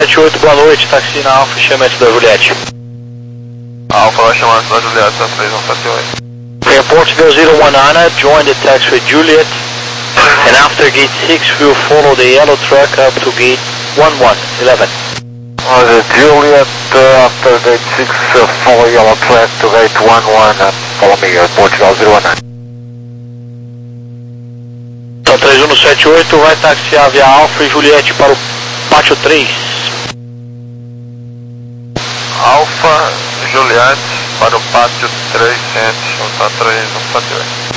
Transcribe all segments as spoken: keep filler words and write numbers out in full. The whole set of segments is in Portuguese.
sete oito, boa noite, táxi na Alfa, chamamento da Juliette. Alfa vai chamar da Juliette, da três um sete oito. Airport zero one Anna, join the taxi with Juliet, and after gate six we'll follow the yellow truck up to gate one one eleven. On the Juliet, uh, after gate six, uh, follow yellow truck to gate one one, uh, follow me, Airport zero one Anna. Então três um sete oito vai taxiar via Alfa e Juliette para o pátio três. Alfa, Juliette, para o pátio três cento, tá três um sete oito.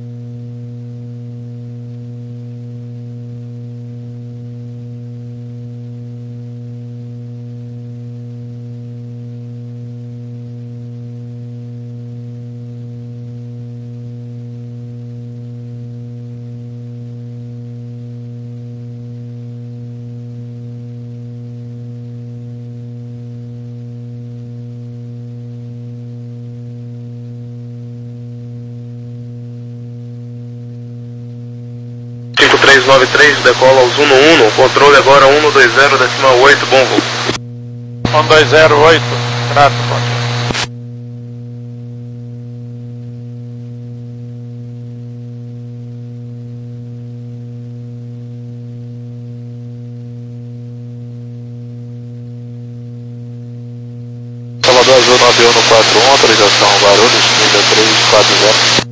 cinco três nove três, decola aos um um um, controle agora um dois zero, decimal oito, bom voo. um dois zero oito, trato, pode. Salvador Azul nove um quatro um, autorização Guarulhos, nível três quatro zero.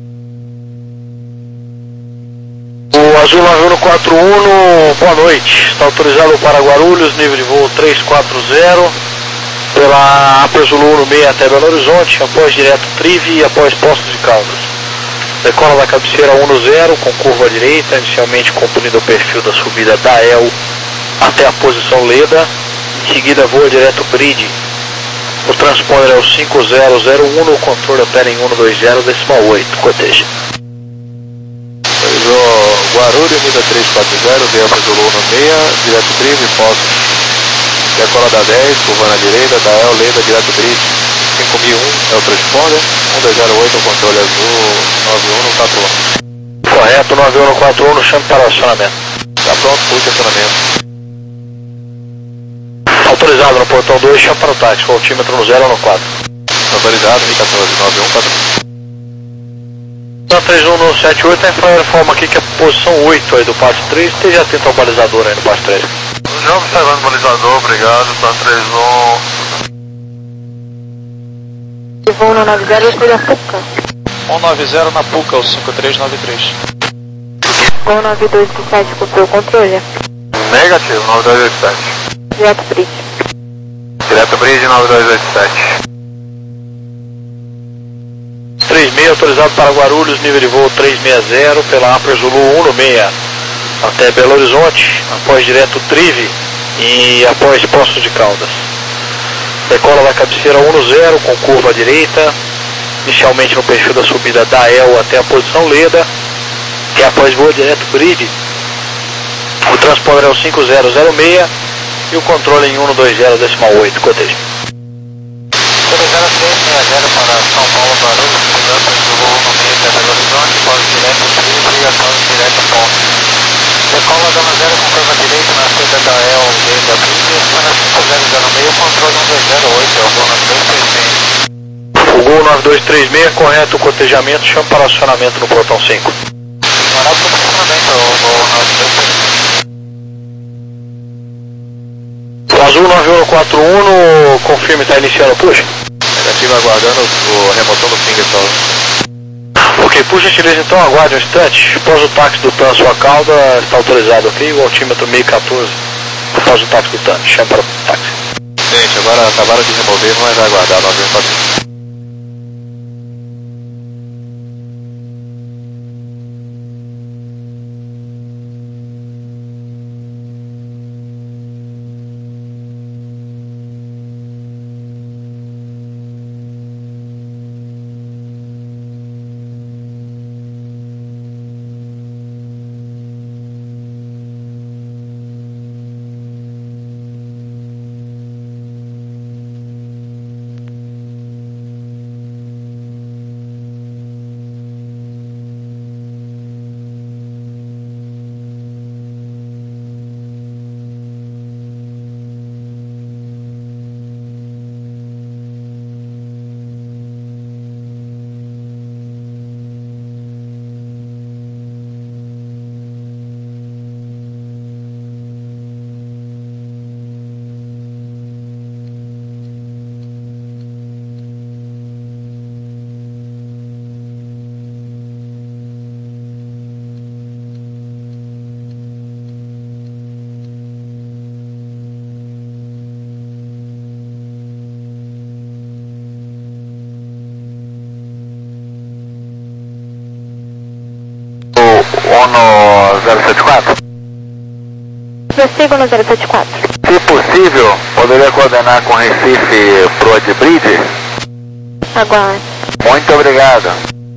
O Azul nove um quatro um, boa noite, está autorizado para Guarulhos, nível de voo três quatro zero, pela Upper Zulu um seis até Belo Horizonte, após direto Trive e após Poços de Caldas. Decola da cabeceira um zero com curva à direita, inicialmente cumprindo o perfil da subida da E L até a posição Leda, em seguida voa direto Bridge. O transponder é o cinco zero zero um, o controle opera em um dois zero, decimal oito, coteja. Guarulhos, nível três quatro zero, via Upper Zulu um seis, direto Trive, Poços. Decola da dez, curva na direita, da E L, Leda, direto Bridge. cinco mil e um é o transponder, um dois zero oito, o controle azul, nove um quatro um. Correto, nove um quatro um, no chame para o acionamento. Tá pronto, puxa acionamento. Autorizado no portão dois, chame para o táxi, altímetro no zero no quatro. Autorizado, M quatorze, nove um quatro um. três um no sete oito, a informa aqui que é a posição oito aí do pátio três, esteja atento ao balizador aí no pátio três. Já observando o balizador, obrigado, tá três um. Voo no nove zero, escolha Puca. um nove zero na Puca, o cinco três nove três. Voo nove dois oito sete, cumpriu o controle. Negativo, nove dois oito sete. Direto Bridge. Direto Bridge, nove dois oito sete. três seis, autorizado para Guarulhos, nível de voo três seis zero, pela Upper Zulu um seis, até Belo Horizonte, após direto Trive e após Poços de Caldas. Decola da cabeceira um zero, com curva à direita, inicialmente no perfil da subida da E L até a posição Leda, e após voa direto Bridge. O transponder é o cinco zero zero seis e o controle em um dois zero decimal oito, coteja. zero seis seis zero para São Paulo, Guarulhos, mudança do voo no meio até Belo Horizonte, pode direto Trive e após direto Ponte. Decola dando zero com curva direita na saída da E L, Leda, Bridge, acima na cinco zero zero seis, controle um dois zero oito, é o voo nove dois três seis. O Gol nove dois três seis, correto o cotejamento, chama para acionamento no portão cinco. Ignorado para acionamento, o voo nove dois três seis. O Azul nove um quatro um, confirme, está iniciando o push? Negativo, aguardando o remoção do finger só. Ok, por gentileza, então aguarde um instante. Após o táxi do T A N, sua cauda está autorizado, ok? O altímetro mil e quatorze, após o táxi do T A N, chama para o táxi. Gente, agora acabaram de remover, mas vai aguardar nove um quatro um. no zero sete quatro? Prossigo no zero sete quatro. Se possível, poderia coordenar com Recife pro Adbridge? Aguarde. Muito obrigado.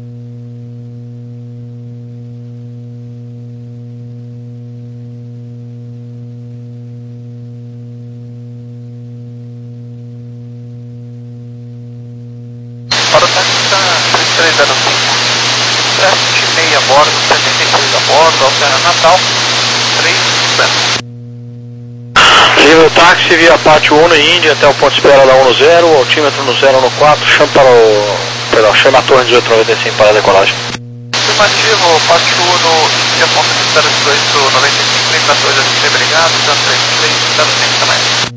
Para o táxi está três três zero cinco, sete e meia a bordo, setenta e dois a bordo, Altera Natal, três zero. Livre o táxi via Pátio uno e Índia até o ponto de espera da um zero, altímetro no zero no quatro, chama para o... perdão, chama a torre dezoito noventa e cinco para a decolagem. Afirmativo, Pátio uno, Índia, ponto de espera dezoito noventa e cinco, vem para a torre assim, obrigado, então três três zero cinco também.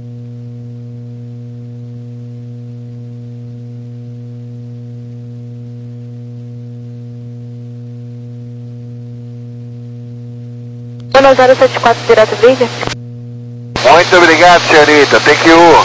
no zero sete quatro, direto Bridge. Muito obrigado, senhorita. Thank you.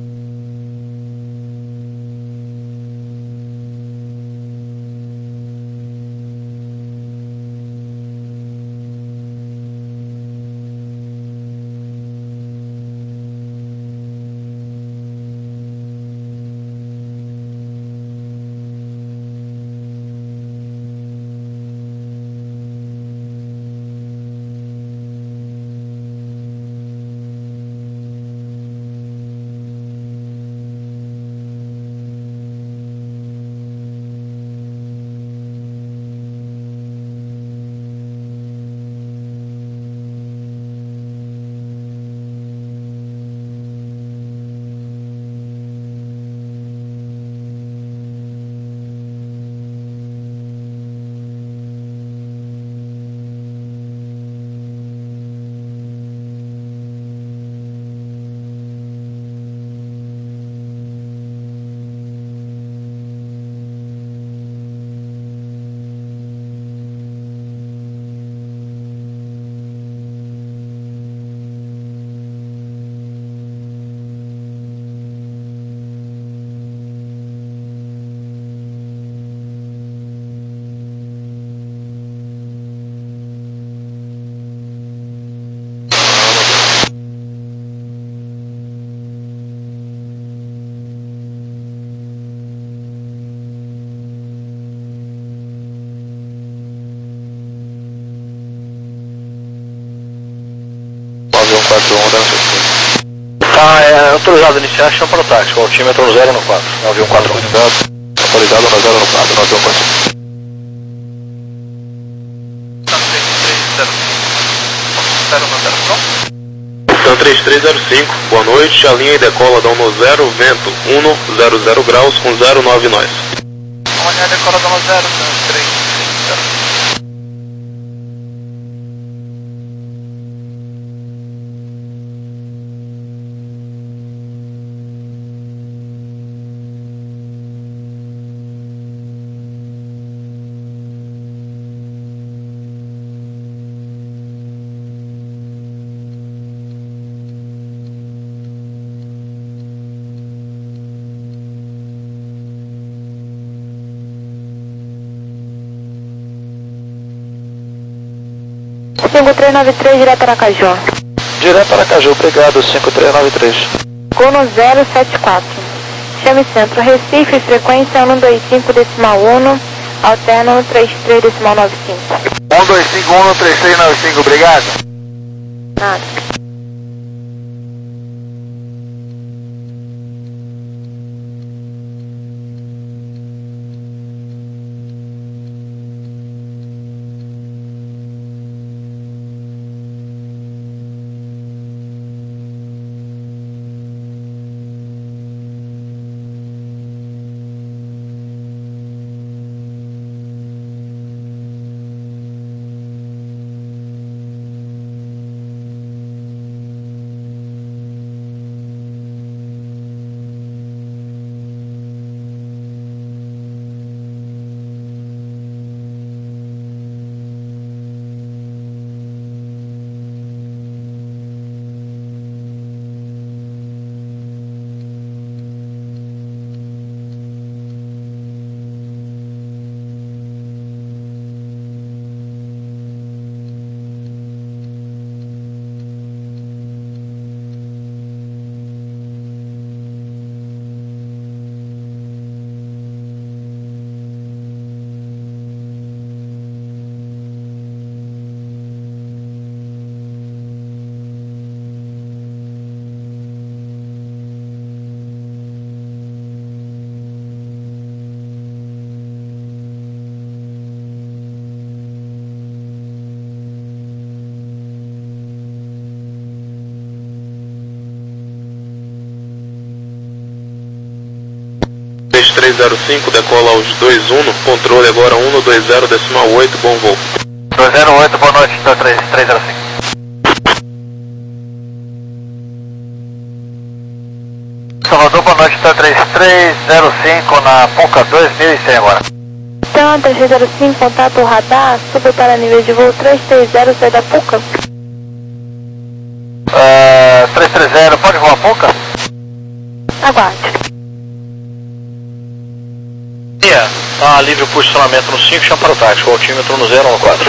quatro um, dando sucesso. Tá, é autorizado a iniciar, chama para o táxi, com o altímetro no zero no quatro, nove um quatro um. Autorizado no zero no quatro, nove um quatro um. Então três três zero cinco, boa noite, a linha e decola da um zero, vento um zero zero graus com zero nove nós. A linha decola da um zero, três zero. cinco três nove três, direto Aracaju. Direto Aracaju, obrigado, cinco três nove três. Cono zero sete quatro. Chame centro Recife, frequência um dois cinco decimal um, alterna um três três decimal nove cinco. um dois cinco um três três nove cinco, obrigado. Nada. três zero cinco, decola aos dois um, controle agora um dois zero decimal oito, bom voo. dois zero oito, boa noite, três zero cinco. Salvador, boa noite, três três zero cinco na Puca dois mil e cem agora. Então, três três zero cinco, contato radar, suba para nível de voo três três zero, sai da Puca. Uh, três três zero, pode voar a Puca? Aguarde. Tá livre o posicionamento no cinco, chama para o tático, altímetro no zero um quatro.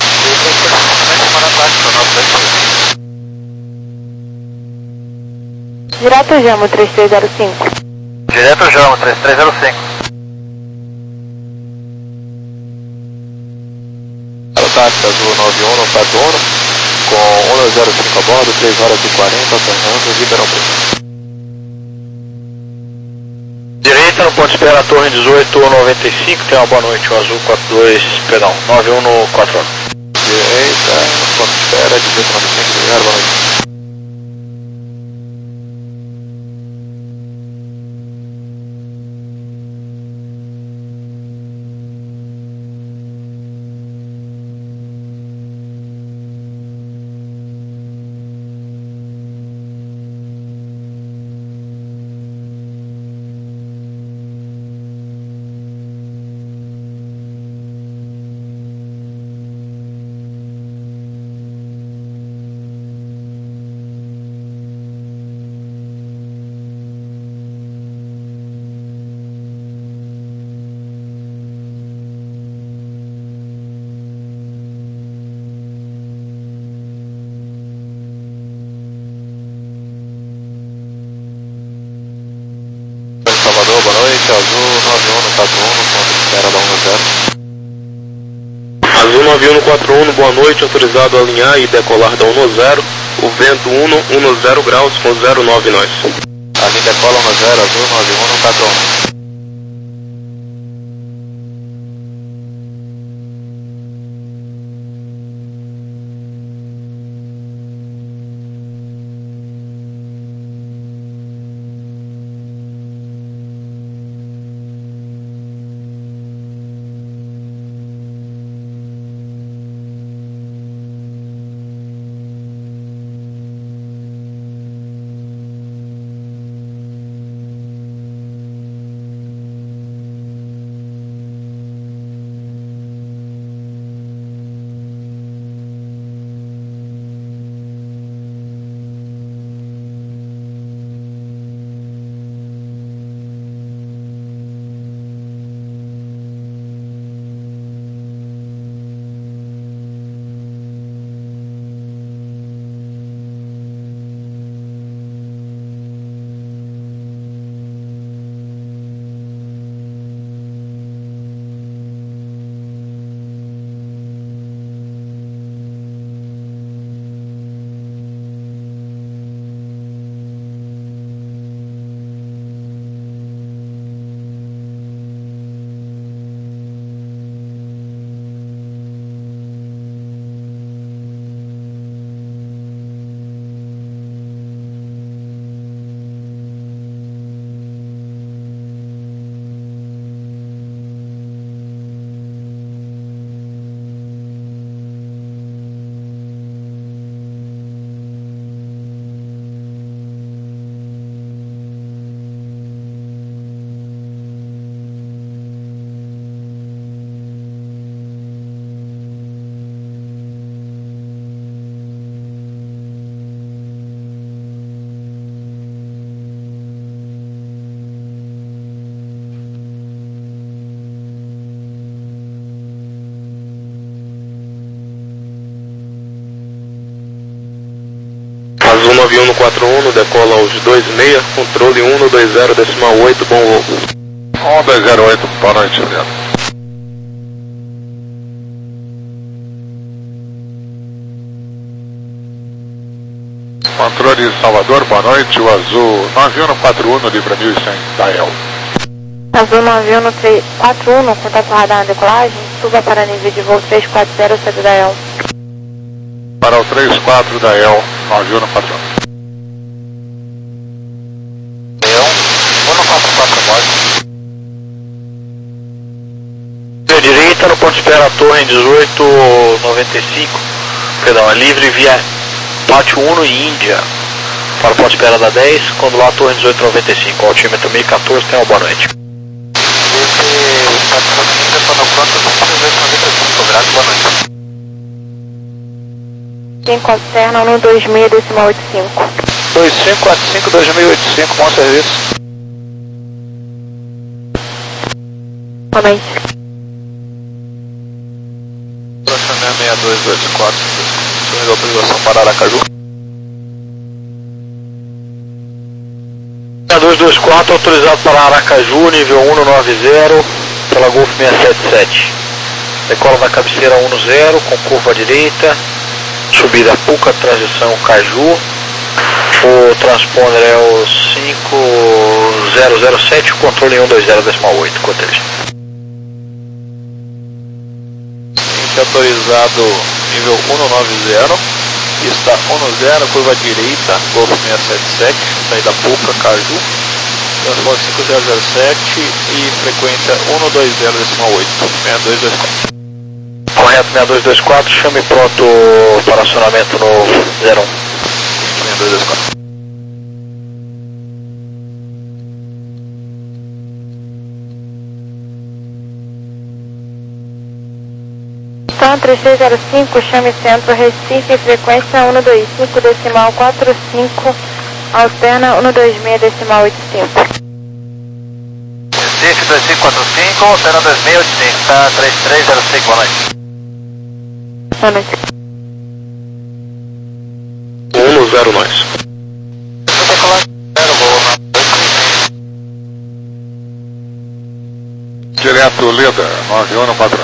Direto Jamo três três zero cinco. Direto Jamo três três zero cinco. Para o tático azul nove um, quatro um, com um zero cinco a bordo, três horas e quarenta, Fernando, Ribeirão Preto. Direita no ponto de espera, torre dezoito noventa e cinco, tem uma boa noite, o azul quatro dois, perdão, nove um no quatro um. Direita, ponto de espera, dezoito noventa e cinco, obrigado, boa noite. Salvador, boa noite, azul nove um no quatro um, ponto de espera da um zero. Azul nove um no quatro um, boa noite, autorizado a alinhar e decolar da um zero, o vento um zero graus com zero nove nós. Ali decola um zero, azul nove um no quatro um. Azul nove um no quatro um, decola aos dois seis, controle um dois zero decimal oito, bom voo. um dois zero oito, boa noite, obrigado. Controle Salvador, boa noite, o azul nove um no quatro um, no Libra mil e cem, Dael. Azul nove um no quatro um, contato radar na decolagem, suba para nível de voo três quatro zero, sai do Dael. Para o três quatro Dael, nove um no quatro um. Eu, um no quatro quatro, pode. no ponto de espera Torre dezoito noventa e cinco, perdão, é livre via Pátio Uno e Índia, para o ponto de espera da dez, quando lá Torre dezoito noventa e cinco, altímetro mil e quatorze, tenha uma boa noite. Esse Pátio Uno e Índia está no ponto dezoito noventa e cinco, graças, boa noite. cinco alterna um dois seis decimal oito cinco. dois cinco quatro cinco dois mil e oitenta e cinco, bom serviço. Boa noite. Próxima seis dois dois quatro, de autorização para Aracaju. seis dois dois quatro, autorizado para Aracaju, nível cento e noventa, pela Golf seiscentos e setenta e sete. Decola da cabeceira dez, com curva à direita, subida Puca, transição Caju. O transponder é o cinco zero zero sete, o controle cento e vinte decimal oito, cortejo. Autorizado nível cento e noventa, está cento e vinte, curva direita, Golf seiscentos e setenta e sete, saída Puca, Caju, transponder cinco zero zero sete e frequência cento e vinte decimal oito, seis dois dois quatro. Correto, seis dois dois quatro, chame pronto para acionamento no zero um. seis dois dois quatro. Então, três três zero cinco, chame centro, Recife, frequência cento e vinte e cinco decimal quarenta e cinco, alterna cento e vinte e seis decimal oitenta e cinco. Recife dois cinco quatro cinco, alterna dois seis oito cinco, tá três três zero cinco, boa noite. Boa noite. um zero nós. Vou decolar zero, vou na Direto líder, nove um no padrão.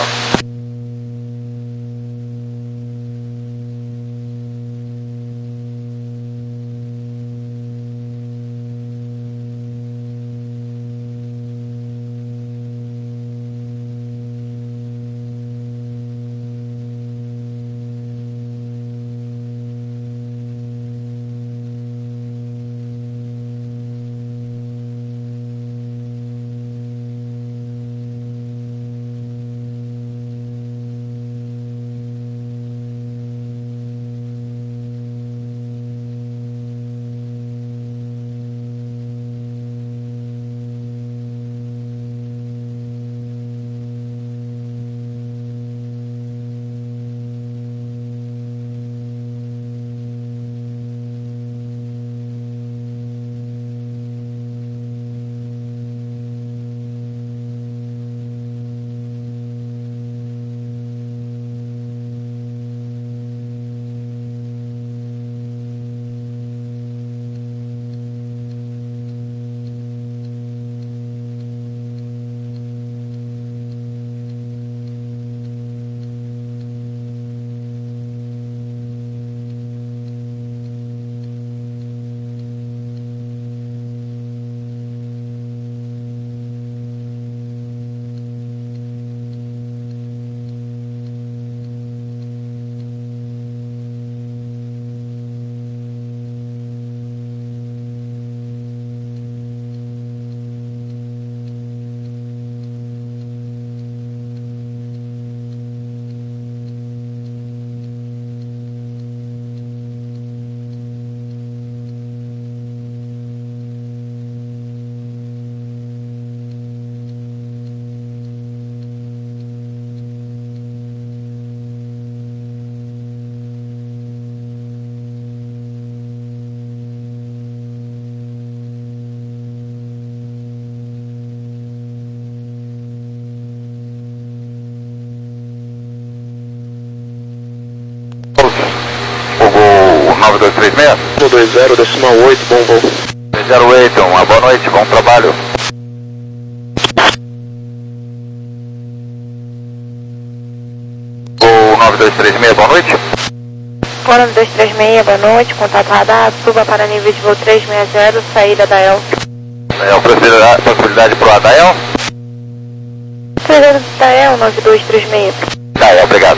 nove dois três seis? um dois zero decimal oito, bom voo. três zero oito, uma boa noite, bom trabalho. O nove dois três seis, boa noite. O nove dois três seis, boa noite, contato radar, suba para nível de voo trezentos e sessenta, saída da E L. É, possibilidade, possibilidade pro Adael? Saída da E L, nove dois três seis. Tá, é, obrigado.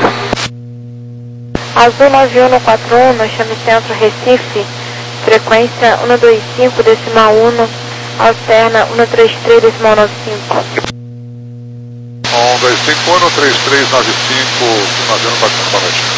Azul nove um quatro um, chame centro Recife, frequência cento e vinte e cinco decimal um, alterna cento e trinta e três decimal noventa e cinco. cento um dois cinco um, três três nove cinco, finalizando bacana, boa noite.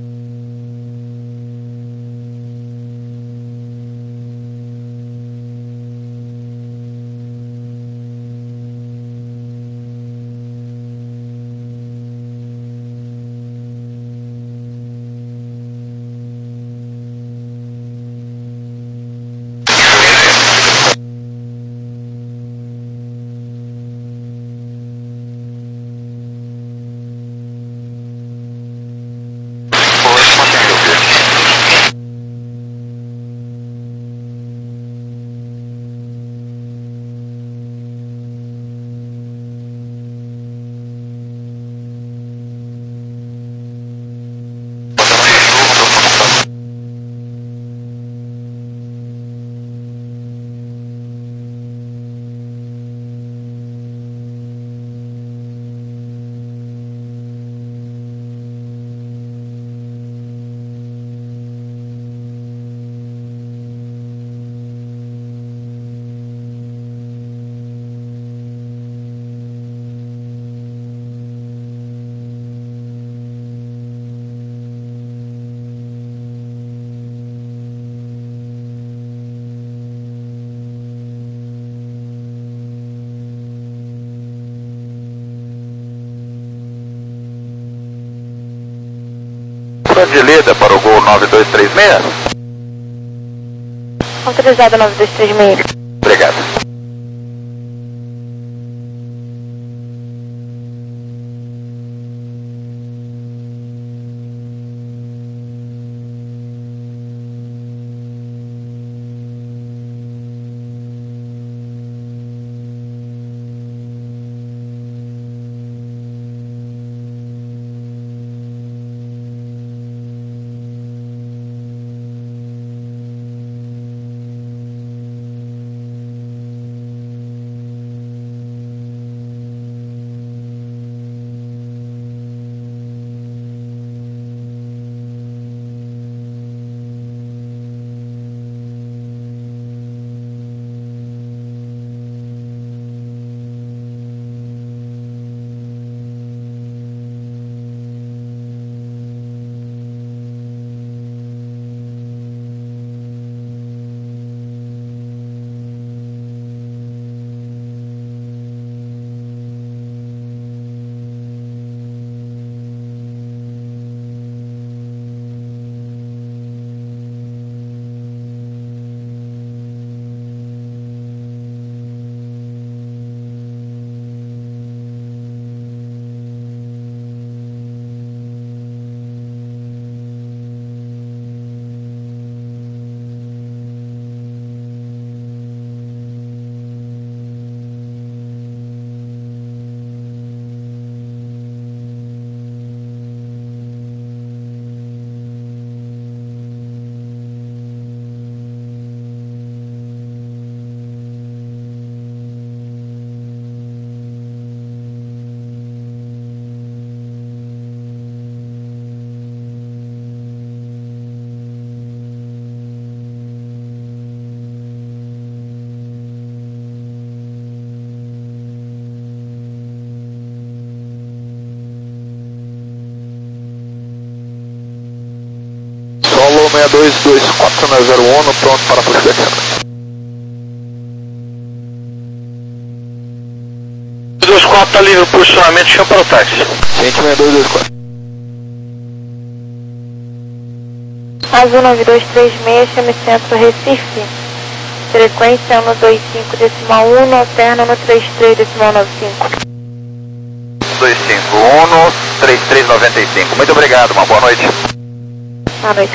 De Leda para o Gol nove dois três seis. Autorizado nove dois três seis. Obrigado. Solo seis dois dois quatro nove zero um, pronto para prospecção. dois quatro está livre o posicionamento, chama para o táxi. Gente, seis dois dois quatro. Azul nove dois três seis, chame Centro Recife. Frequência um dois cinco decimal um, alterna no três três decimal nove cinco. dois cinco um, três três nove cinco. Muito obrigado, uma boa noite. Boa noite.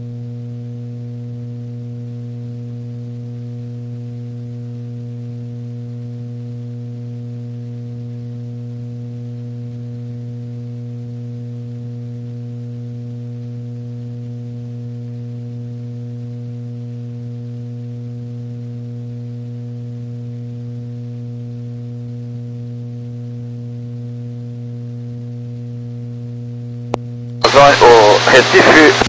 O Recife.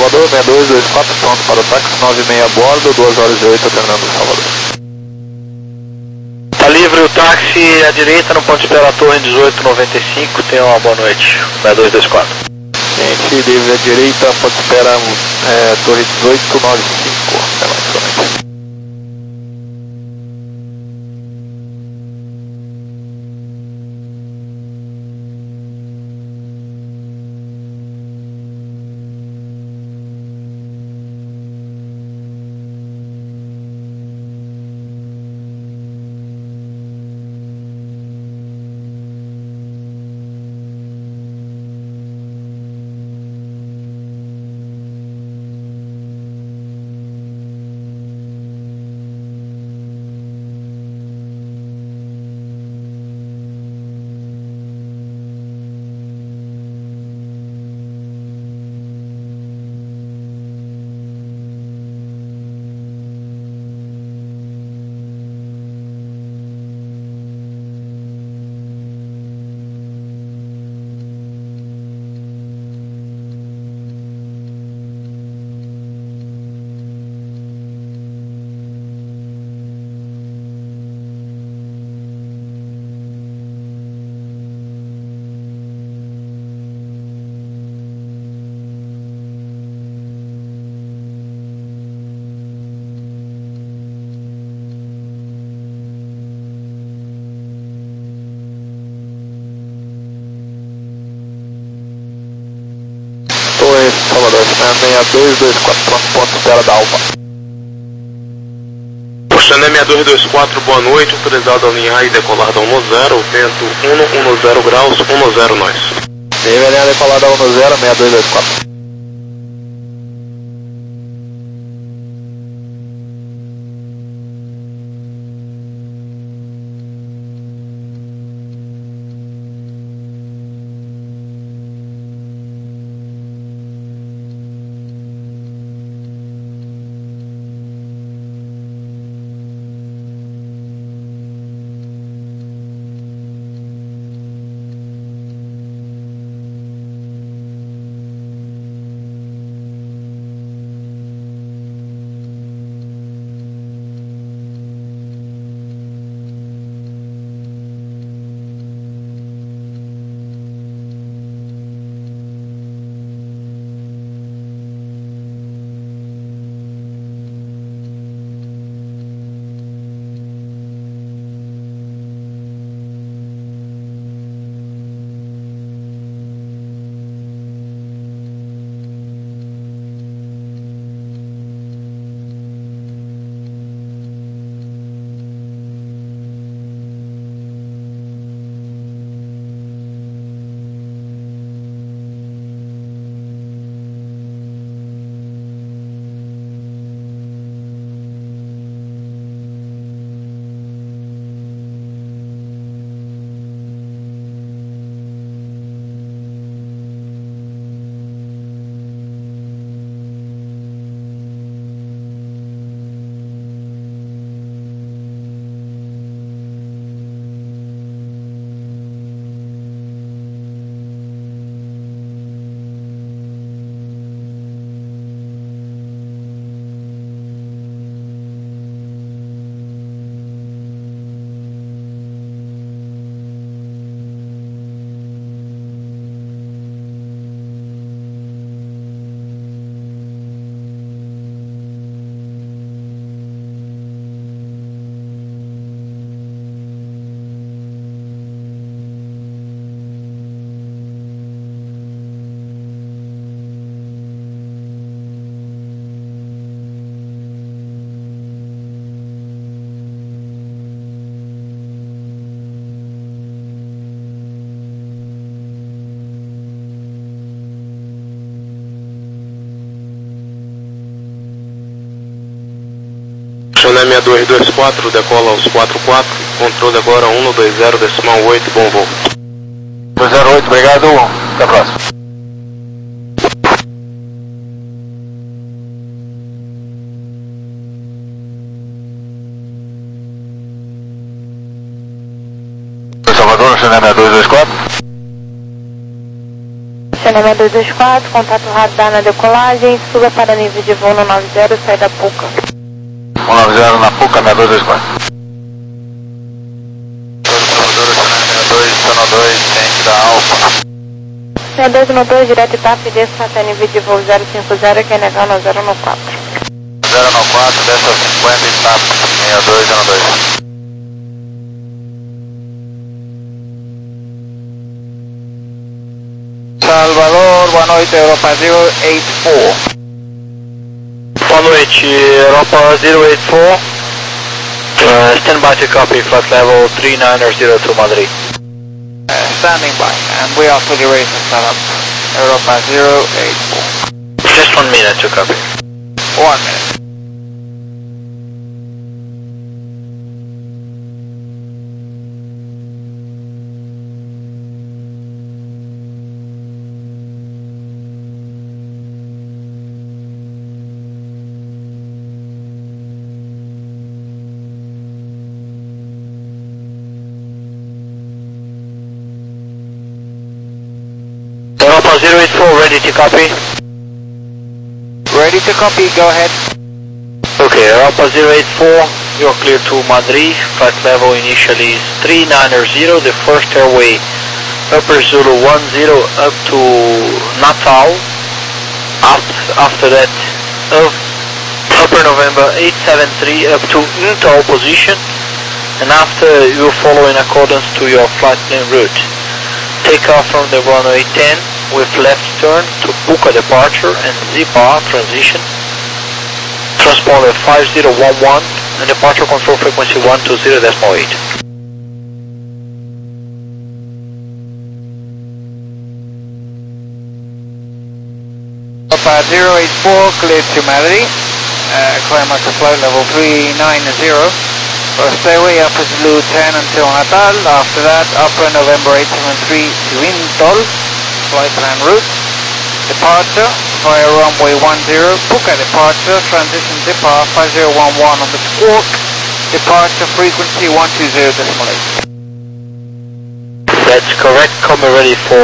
Salvador, seis dois dois quatro, pronto para o táxi, nove e meia a bordo, duas horas e oito, Fernando Salvador. Tá livre o táxi à direita no ponto de espera Torre dezoito noventa e cinco, tenha uma boa noite, seis dois dois quatro. Gente, livre à direita, ponto de espera é, Torre dezoito noventa e cinco, até mais somente. Salvador, seis dois dois quatro, pronto, ponto de espera da Alfa. Channel seis dois dois quatro, boa noite, autorizado a alinhar e decolar da um zero, vento um zero graus, um zero nós. Deve alinhar e decolar da um zero, seis dois dois quatro. Channel seis dois dois quatro, decola aos quatro quatro, controle agora um dois zero decimal oito, bom voo. dois zero oito, obrigado, até a próxima. Salvador, Channel seis dois dois quatro. Canaima dois dois quatro, contato radar na decolagem, suba para nível de voo no nove zero, sai da Puca. um nove zero na Puca, seis dois dois quatro. seis dois, Sono dois, tente da Alfa. seis dois no dois, direto T A P, desça até nível de voo zero cinco zero, que é negar no zero no quatro. zero no quatro, desce ao cinquenta e T A P, seis dois, Sono dois. Salvador, boa noite, Europa zero eight four. Boa noite, Europa zero eight four. Uh, stand by to copy, flight level three nine zero to Madrid. Uh, standing by, and we are fully ready to start up. Europa zero eight four. Just one minute to copy. One minute. Europa zero eight four, ready to copy? Ready to copy, go ahead. Okay, Europa zero eight four, you're clear to Madrid. Flight level initially is three nine zero, the first airway Upper Zulu one zero up to Natal. After, after that, uh, Upper November eight seven three up to Natal position. And after, you follow in accordance to your flight plan route. Take off from the runway ten with left turn to Puca departure and Z P A transition. Transponder five zero one one and departure control frequency one two zero point eight. Europa zero eight four, cleared to Madrid. Uh, climb up to flight level three nine zero. First airway, Upper Zulu ten until Natal. After that, Upper November eight seven three to Intol. Flight plan route. Departure via runway one zero. Puca departure. Transition Z P A five zero one one on the squawk. Departure frequency one two zero point eight. That's correct. Coming ready for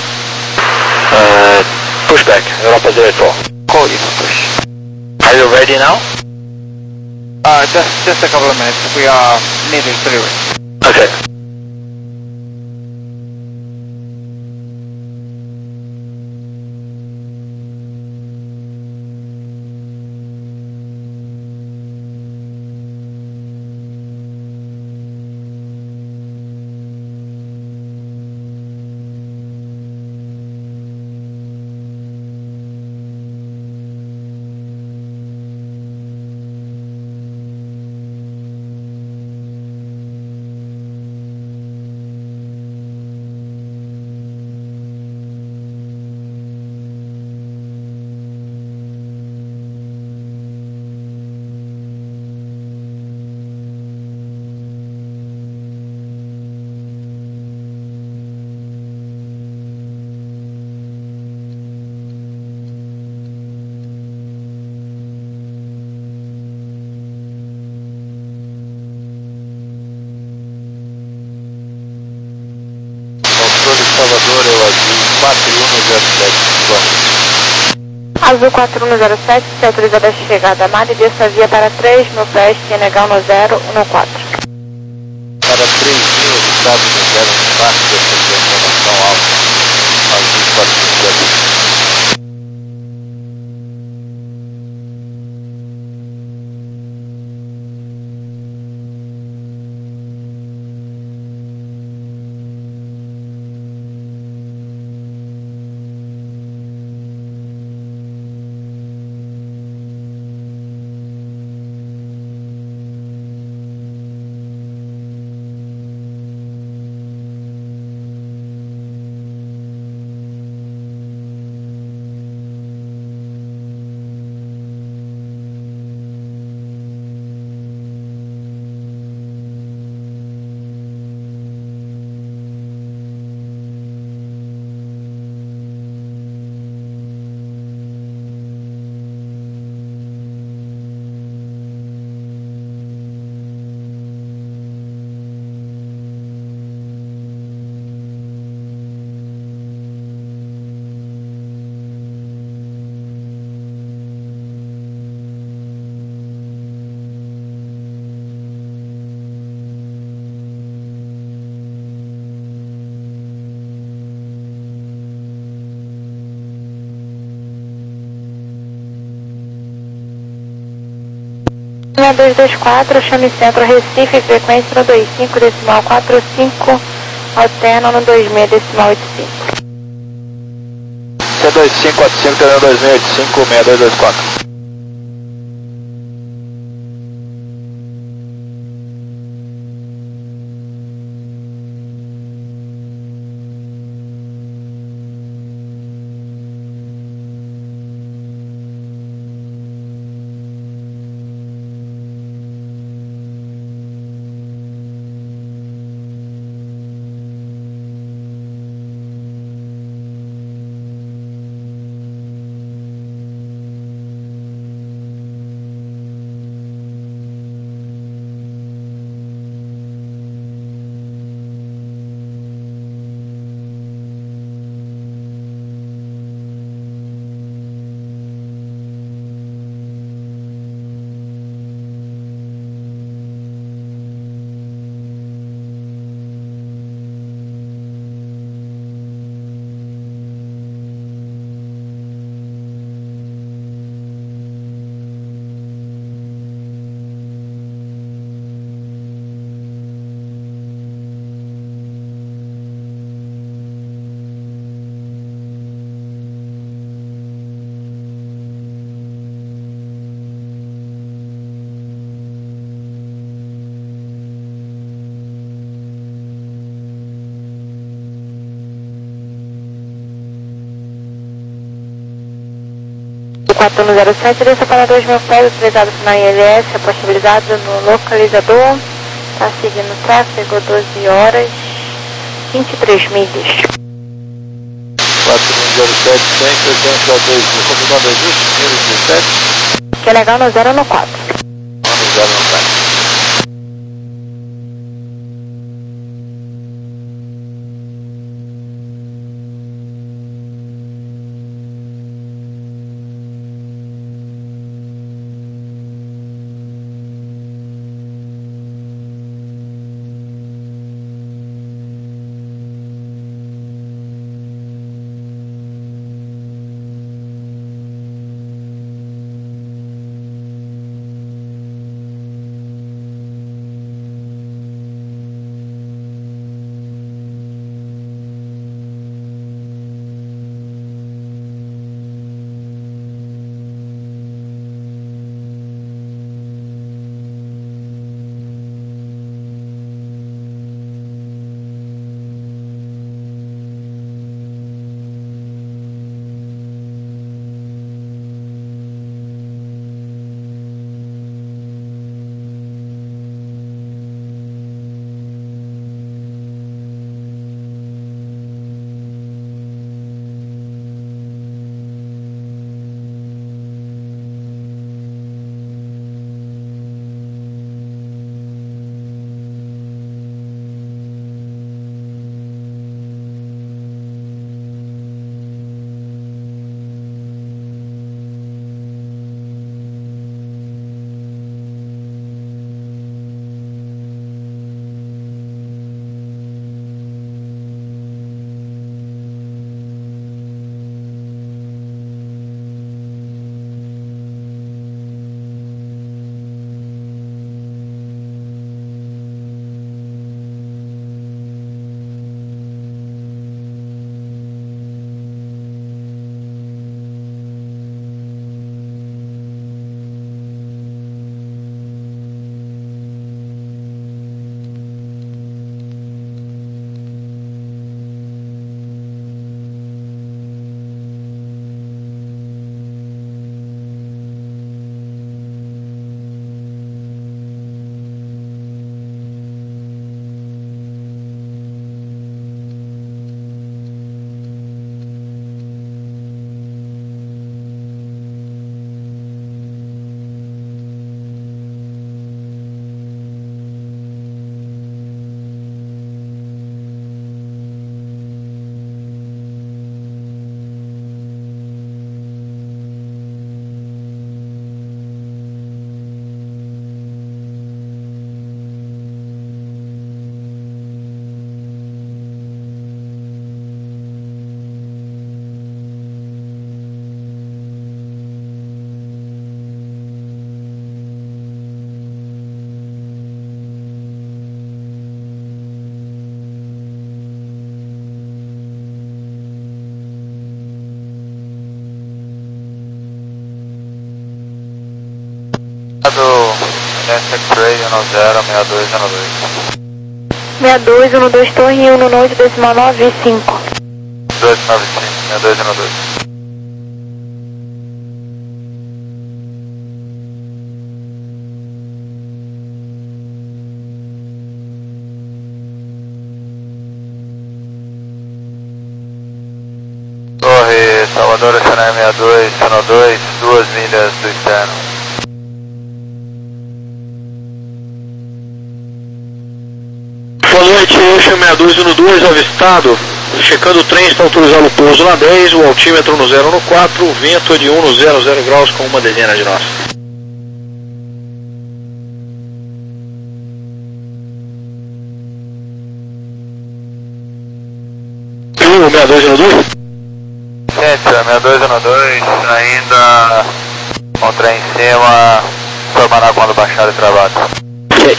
uh, pushback. Europa zero eight four. Call you for push. Are you ready now? Uh, just, just a couple of minutes. We are nearly fully ready. Okay. Salvador, eu azul quatro um zero sete, Azul quatro um zero sete, se autorizada a chegada a Mari, desça a via para três mil pés, que é negar no zero um quatro. para três mil, estado no zero um quatro, desça a informação alta, azul quatro um zero sete. dois dois quatro, chame Centro Recife, frequência um dois cinco, decimal quatro cinco, alterna um dois seis, decimal oito cinco. C dois cinco quatro cinco, terminal dois seis oito cinco, seis dois dois quatro. quatro um zero sete, desça para dois mil pés, utilizado sinal I L S, apostabilizado no localizador. Está seguindo o tráfego, doze horas, vinte e três milhas. quatro um zero sete, cem, frequência dois mil, combinado ajuste, mil e dezessete. Que é legal no zero no quatro. No zero no quatro. India X-Ray um zero, seis dois um dois. seis dois um dois Torre um noite decimal nove cinco. dois nove cinco, seis dois um dois. Torre Salvador, Oceanária sessenta e dois, um dois, duas milhas do externo. Boa noite, Ocean sessenta e dois um dois, avistado. Checando o trem, está autorizado o pouso na dez, o altímetro no zero no quatro, o vento de um no zero zero graus com uma dezena de nós. O sessenta e dois um dois? Gente, sessenta e dois um dois, ainda com o trem em cima, informar quando baixar e travado. Ok.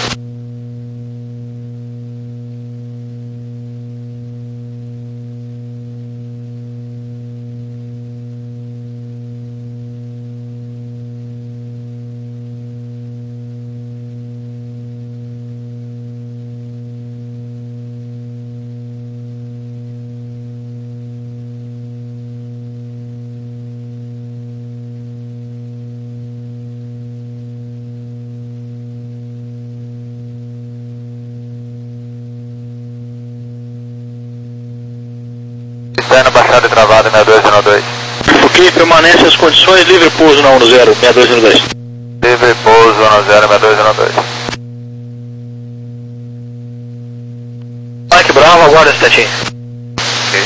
Externo baixado e travado, sessenta e dois um dois. Ok, permanece as condições, livre pouso na um zero, sessenta e dois um dois. Livre pouso um zero, sessenta e dois um dois. Mike Bravo, aguarda instantinho. Ok.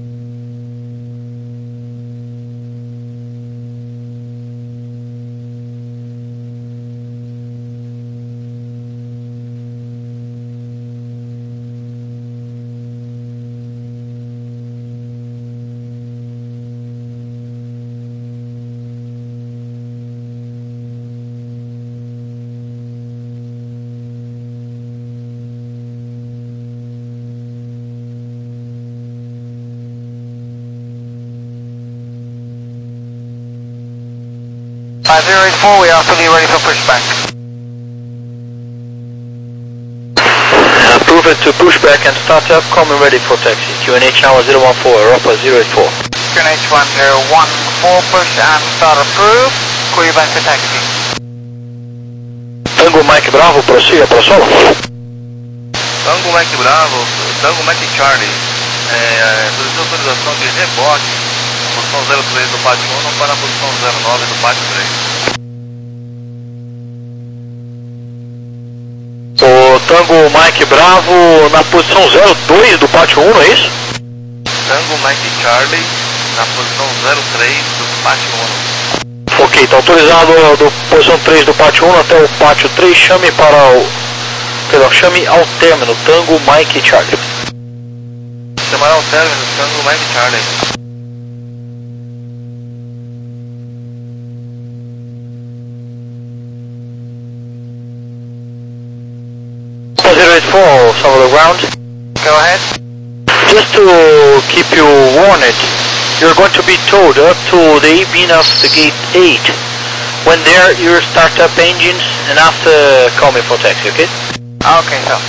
five zero eight four, we are fully ready for pushback. Approved to pushback and start up, coming ready for taxi. Q N H Tower zero one four, Europa zero eight four. Q N H one zero one four, push and start approved. Call you back for taxi. Tango Mike Bravo, prossiga para solo. Tango Mike Bravo, Tango Mike Charlie, é, solicito autorização de rebote, posição zero três do pátio um para a posição zero nove do pátio três. O Tango Mike Bravo na posição zero dois do pátio um, não é isso? Tango Mike Charlie na posição zero três do pátio um. Ok, está autorizado do posição três do pátio um até o pátio três, chame para o... Perdão, chame ao término, Tango Mike Charlie. Chamar ao término, Tango Mike Charlie. zero eight four, Salvador ground. Go ahead. Just to keep you warned, you're going to be towed up to the beam of the gate eight. When there, you start up engines and after coming for taxi, okay? Okay, so.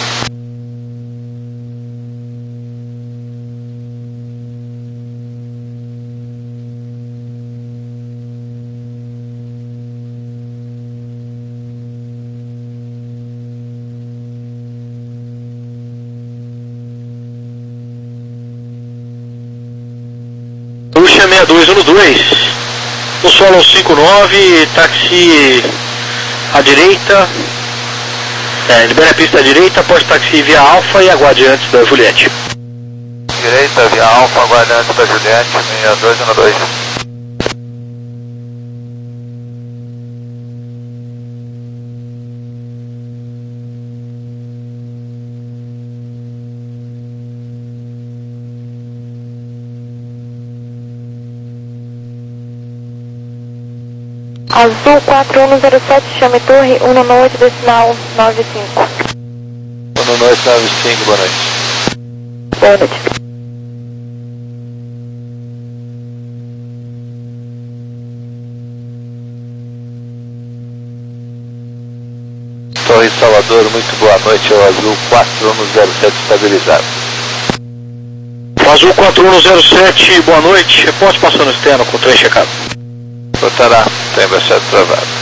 Lucia sessenta e dois um dois, no solo cinco nove, táxi à direita, é, libera a pista à direita, após táxi via Alfa e aguarde antes da Juliette. Direita, via Alfa, aguarde antes da Juliette, sessenta e dois um dois. Azul quatro um zero sete, chame torre um noite decimal nove cinco. um noite nove cinco, boa noite. Boa noite. Torre Salvador, muito boa noite, é o Azul quatro um zero sete estabilizado. Azul quatro um zero sete, boa noite, reporte passando externo com três checado. Botará, tem embaixado travado.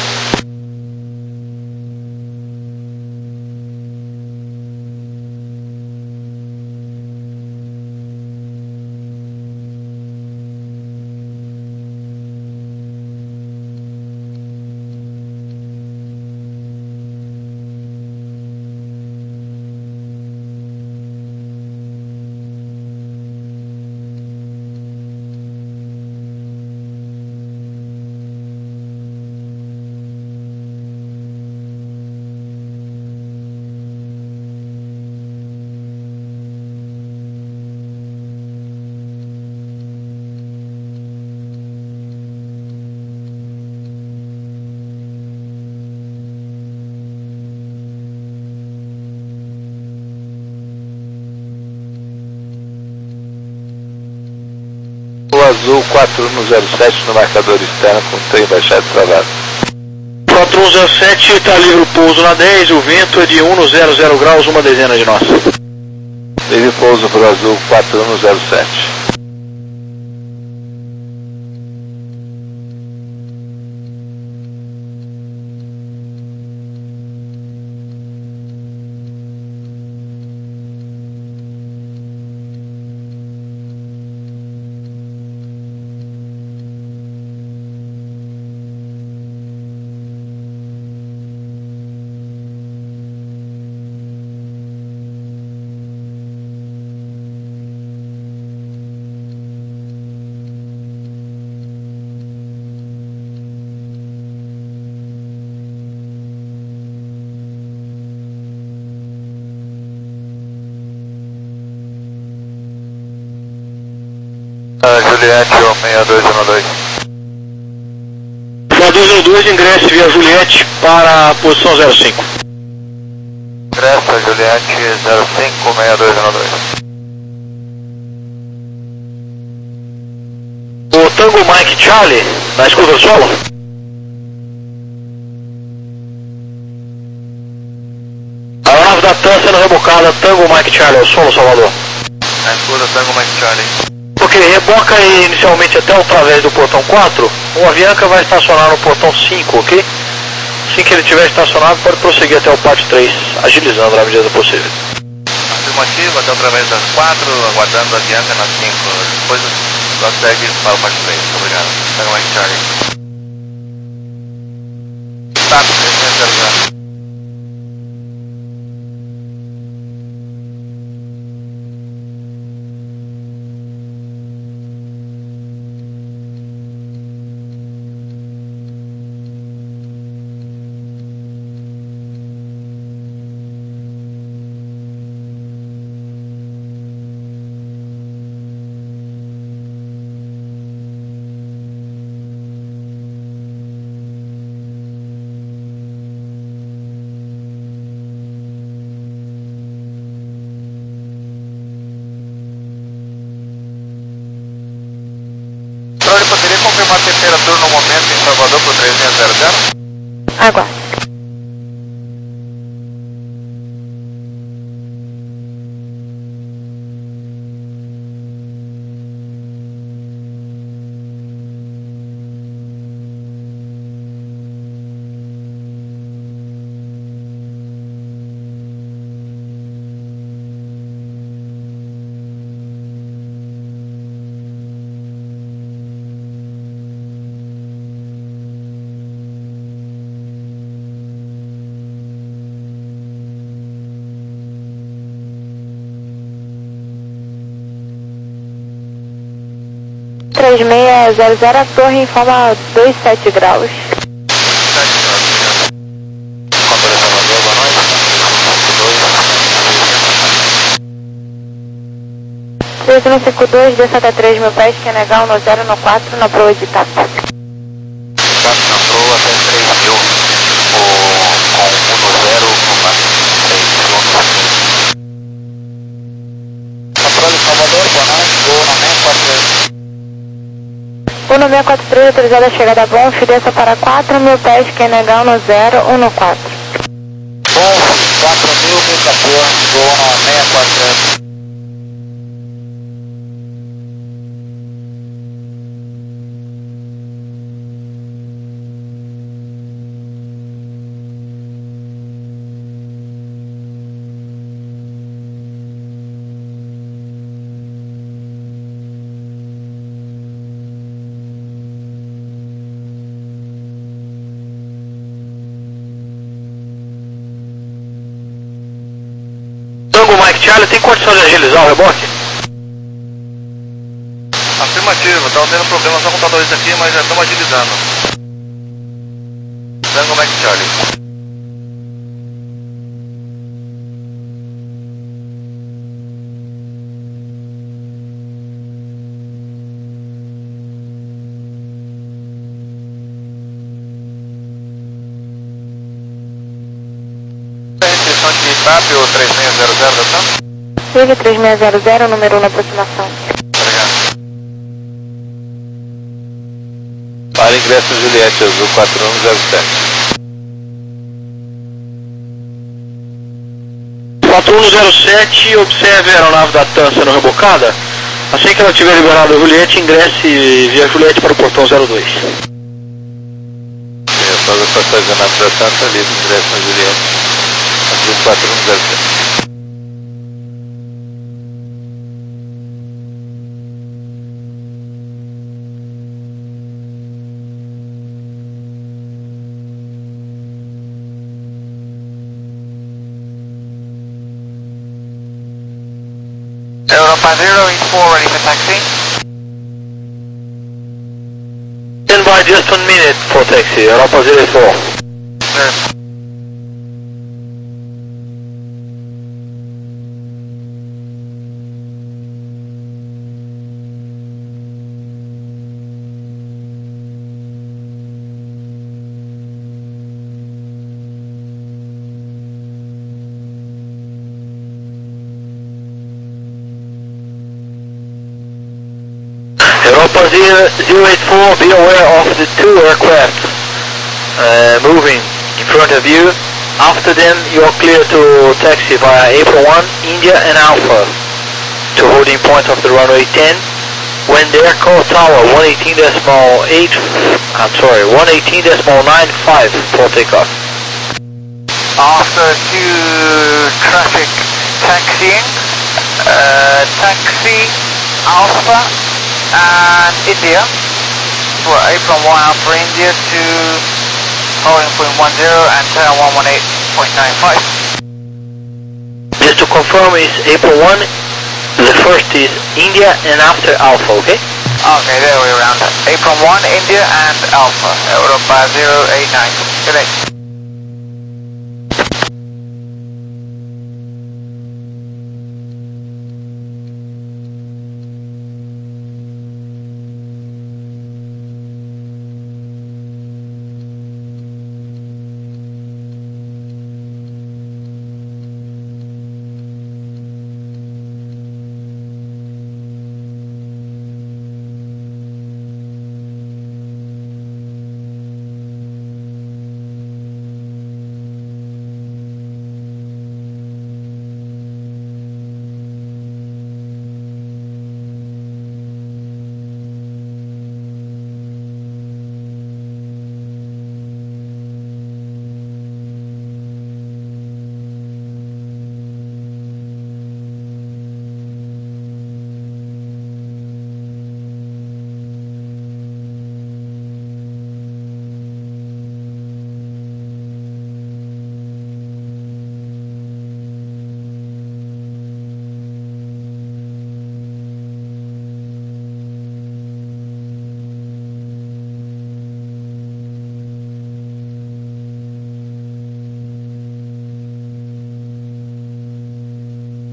O Azul quatro um zero sete no marcador externo com trem baixado travado. quatro um zero sete, está livre o pouso na dez, o vento é de um zero zero graus, uma dezena de nós. Livre pouso para o Azul quatro um zero sete. Juliette, seis dois um dois. seis dois um dois, ingresse via Juliette para a posição zero cinco. Ingressa Juliette zero cinco, seis dois um dois. O Tango Mike Charlie, na escuta do solo. A aeronave da TAM sendo rebocada, Tango Mike Charlie, ao solo, Salvador. Na escuta, Tango Mike Charlie. Ok, reboca aí inicialmente até o través do portão quatro, o Avianca vai estacionar no portão cinco, ok? Assim que ele estiver estacionado, pode prosseguir até o pátio três, agilizando na medida do possível. Afirmativo, até o través das quatro, aguardando a Avianca nas cinco, depois prossegue para o pátio três, obrigado. Tango Mike Charlie. Status trezentos e zero. Poderia confirmar a temperatura no momento em Salvador para o trezentos e zero? Aguarde. três seis zero zero, a torre informa vinte e sete graus. três um cinco dois, desça até três mil pés, que é negar no zero no quatro, na proa de TAP. TAP na proa até três mil, com um no zero, com três quilômetros. Controle Salvador, boa noite, voo na seis quatro três. um no seis quatro três, autorizada a chegada a Bonf, desça para quatro mil pés, que é negar no zero, um no quatro. Bom, Singapura, voo seis quatro zero. Mike Charlie, tem condição de agilizar o reboque? Afirmativo, estamos tendo problema só com o computadores aqui, mas já estamos agilizando. Tango Mike Charlie. Restrição de T A P ou três seis zero zero da T A M? Ligue três seis zero zero, número um na aproximação. Obrigado. Para ingresso Juliette Azul quatro um zero sete. quatro um zero sete, observe a aeronave da T A M sendo rebocada. Assim que ela tiver liberado a Juliette, ingresse via Juliette para o portão zero dois. Toda a passagem da nave da T A M está livre, ingresso na Juliette Azul quatro um zero sete. Europa zero eight four, ready for taxi. Stand by just one minute for taxi, Europa zero eight four. Sir. Europa zero eight four, be aware of the two aircraft uh, moving in front of you. After them, you are clear to taxi via April one, India and Alpha to holding point of the runway ten. When the aircraft tower one eighteen point eight, I'm sorry, one eighteen point nine five for takeoff. After two traffic taxiing, uh, taxi Alpha and India for April one Alpha India to holding point one zero and turn one one eight point nine five. Just to confirm, is April one, the first is India and after Alpha, okay? Okay, there we around. April one India and Alpha, Europa zero eight nine. Good day.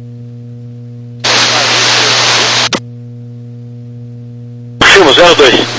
Filmo zero dois.